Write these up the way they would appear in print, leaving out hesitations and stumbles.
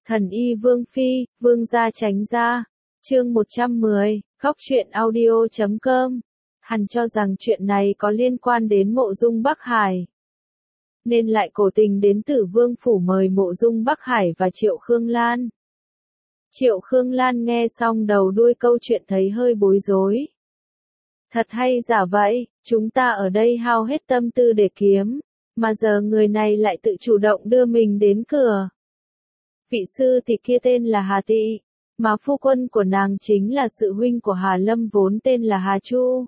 Thần y Vương Phi, Vương gia tránh ra. Chương 110, Góc truyện audio.com. Hắn cho rằng chuyện này có liên quan đến Mộ Dung Bắc Hải, nên lại cố tình đến Tử Vương phủ mời Mộ Dung Bắc Hải và Triệu Khương Lan. Triệu Khương Lan nghe xong đầu đuôi câu chuyện thấy hơi bối rối. Thật hay giả vậy, chúng ta ở đây hao hết tâm tư để kiếm, mà giờ người này lại tự chủ động đưa mình đến cửa. Vị sư thì kia tên là Hà Tị, mà phu quân của nàng chính là sự huynh của Hà Lâm vốn tên là Hà Chu.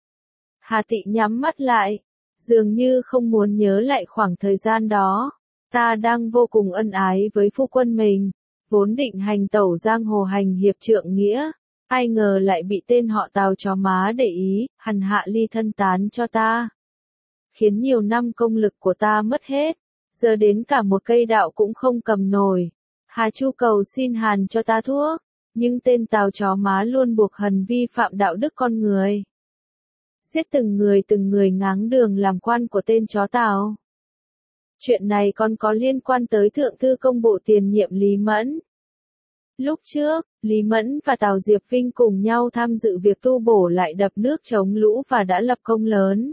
Hà Tị nhắm mắt lại, dường như không muốn nhớ lại khoảng thời gian đó. Ta đang vô cùng ân ái với phu quân mình, vốn định hành tẩu giang hồ hành hiệp trượng nghĩa, ai ngờ lại bị tên họ Tào chó má để ý, hằn hạ ly thân tán cho ta. Khiến nhiều năm công lực của ta mất hết, giờ đến cả một cây đạo cũng không cầm nổi. Hà Chu cầu xin Hàn cho ta thuốc, nhưng tên Tào chó má luôn buộc Hần vi phạm đạo đức con người. Giết từng người ngáng đường làm quan của tên chó Tào. Chuyện này còn có liên quan tới Thượng thư công bộ tiền nhiệm Lý Mẫn. Lúc trước, Lý Mẫn và Tào Diệp Vinh cùng nhau tham dự việc tu bổ lại đập nước chống lũ và đã lập công lớn.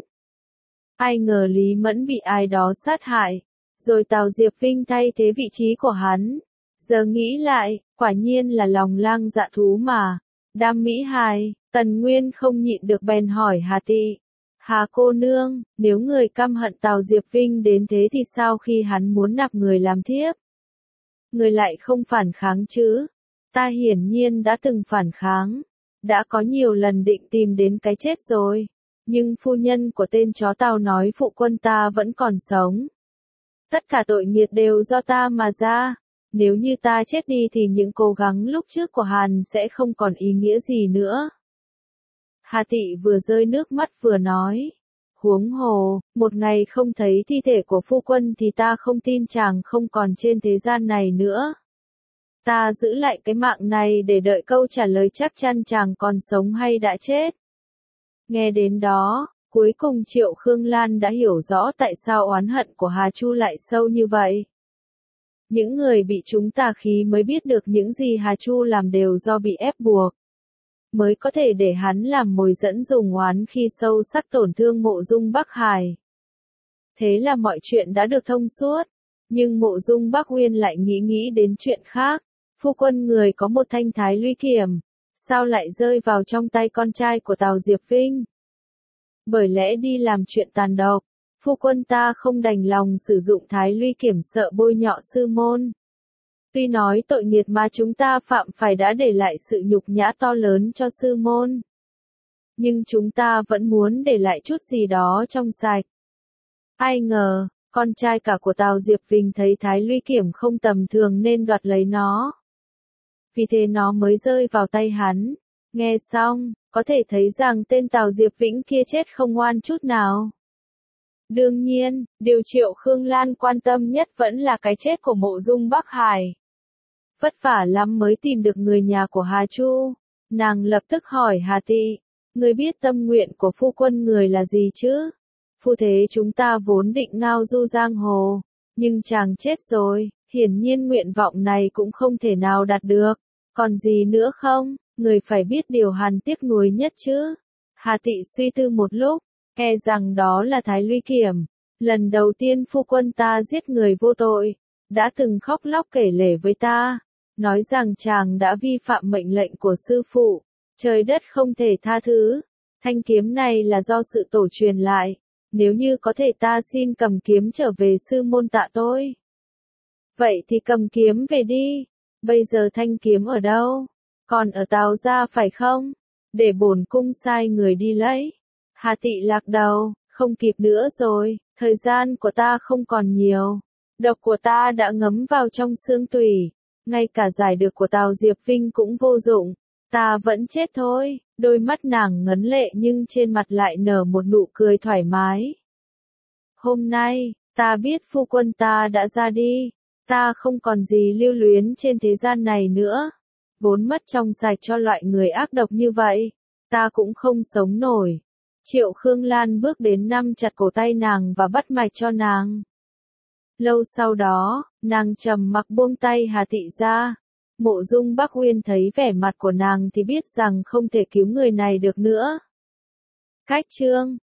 Ai ngờ Lý Mẫn bị ai đó sát hại, rồi Tào Diệp Vinh thay thế vị trí của hắn. Giờ nghĩ lại, quả nhiên là lòng lang dạ thú mà. Đam mỹ hài, Tần Nguyên không nhịn được bèn hỏi Hà Tị. Hà cô nương, nếu người căm hận Tào Diệp Vinh đến thế thì sao khi hắn muốn nạp người làm thiếp? Người lại không phản kháng chứ? Ta hiển nhiên đã từng phản kháng, đã có nhiều lần định tìm đến cái chết rồi. Nhưng phu nhân của tên chó Tào nói phụ quân ta vẫn còn sống. Tất cả tội nghiệp đều do ta mà ra. Nếu như ta chết đi thì những cố gắng lúc trước của Hàn sẽ không còn ý nghĩa gì nữa. Hà Tị vừa rơi nước mắt vừa nói. Huống hồ, một ngày không thấy thi thể của phu quân thì ta không tin chàng không còn trên thế gian này nữa. Ta giữ lại cái mạng này để đợi câu trả lời chắc chắn chàng còn sống hay đã chết. Nghe đến đó, cuối cùng Triệu Khương Lan đã hiểu rõ tại sao oán hận của Hà Chu lại sâu như vậy. Những người bị chúng tà khí mới biết được những gì Hà Chu làm đều do bị ép buộc, mới có thể để hắn làm mồi dẫn dùng oán khi sâu sắc tổn thương Mộ Dung Bắc Hải. Thế là mọi chuyện đã được thông suốt, nhưng Mộ Dung Bắc Uyên lại nghĩ đến chuyện khác. Phu quân người có một thanh Thái Luy Kiểm, sao lại rơi vào trong tay con trai của Tào Diệp Vinh? Bởi lẽ đi làm chuyện tàn độc, phu quân ta không đành lòng sử dụng Thái Luy Kiểm sợ bôi nhọ sư môn. Tuy nói tội nghiệp mà chúng ta phạm phải đã để lại sự nhục nhã to lớn cho sư môn, nhưng chúng ta vẫn muốn để lại chút gì đó trong sạch. Ai ngờ, con trai cả của Tào Diệp Vinh thấy Thái Luy Kiểm không tầm thường nên đoạt lấy nó. Vì thế nó mới rơi vào tay hắn. Nghe xong, có thể thấy rằng tên Tào Diệp Vĩnh kia chết không oan chút nào. Đương nhiên, điều Triệu Khương Lan quan tâm nhất vẫn là cái chết của Mộ Dung Bắc Hải. Vất vả lắm mới tìm được người nhà của Hà Chu. Nàng lập tức hỏi Hà Tị, người biết tâm nguyện của phu quân người là gì chứ? Phu thế chúng ta vốn định ngao du giang hồ, nhưng chàng chết rồi, hiển nhiên nguyện vọng này cũng không thể nào đạt được. Còn gì nữa không? Người phải biết điều Hàn tiếc nuối nhất chứ. Hà Tị suy tư một lúc, e rằng đó là Thái Luy Kiểm. Lần đầu tiên phu quân ta giết người vô tội, đã từng khóc lóc kể lể với ta, nói rằng chàng đã vi phạm mệnh lệnh của sư phụ, trời đất không thể tha thứ. Thanh kiếm này là do sự tổ truyền lại, nếu như có thể ta xin cầm kiếm trở về sư môn tạ tôi. Vậy thì cầm kiếm về đi. Bây giờ thanh kiếm ở đâu? Còn ở Tào gia phải không? Để bổn cung sai người đi lấy. Hà Tị lạc đầu, không kịp nữa rồi, thời gian của ta không còn nhiều. Độc của ta đã ngấm vào trong xương tủy, ngay cả giải được của Tào Diệp Vinh cũng vô dụng, ta vẫn chết thôi. Đôi mắt nàng ngấn lệ nhưng trên mặt lại nở một nụ cười thoải mái. Hôm nay, ta biết phu quân ta đã ra đi. Ta không còn gì lưu luyến trên thế gian này nữa. Vốn mất trong sạch cho loại người ác độc như vậy, ta cũng không sống nổi. Triệu Khương Lan bước đến nắm chặt cổ tay nàng và bắt mạch cho nàng. Lâu sau đó, nàng trầm mặc buông tay Hà Thị ra. Mộ Dung Bắc Uyên thấy vẻ mặt của nàng thì biết rằng không thể cứu người này được nữa. Cách chương